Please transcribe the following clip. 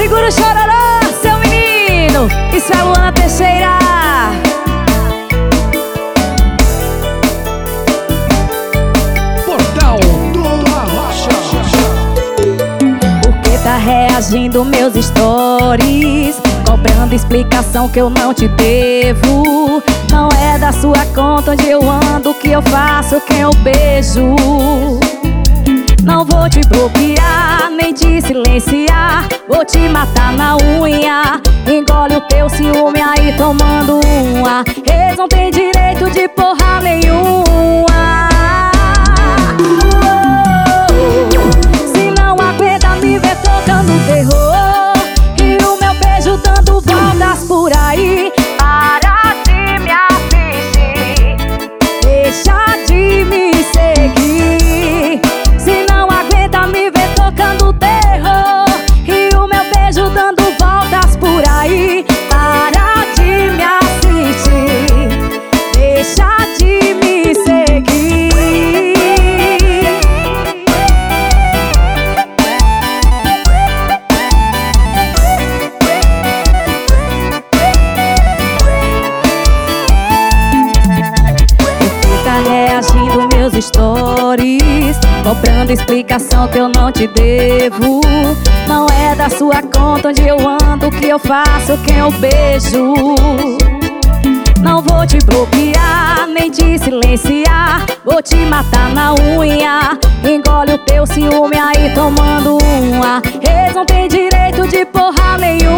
Segura o chororô, seu menino. Isso é Luana Teixeira. Portal do Arrocha. Por que tá reagindo meus stories? Cobrando explicação que eu não te devo. Não é da sua conta onde eu ando, o que eu faço, quem eu beijo. Não vou te bloquear, nem te silenciar. Vou te matar na unha. Engole o teu ciúme aí tomando uma. Eles não têm direito de porra nenhuma. Se não aguenta me ver tocando terror e o meu beijo dando voltas por aí, para de me assistir, deixa de me seguir. Se não aguenta me ver tocando terror e o meu beijo dando voltas por aí, para de me assistir, deixa de me seguir. Fica reagindo meus stories, cobrando explicação que eu não te devo. Não é da sua conta onde eu ando, o que eu faço, quem eu beijo. Não vou te bloquear, nem te silenciar. Vou te matar na unha. Engole o teu ciúme aí tomando uma. Eles não têm direito de porra nenhuma.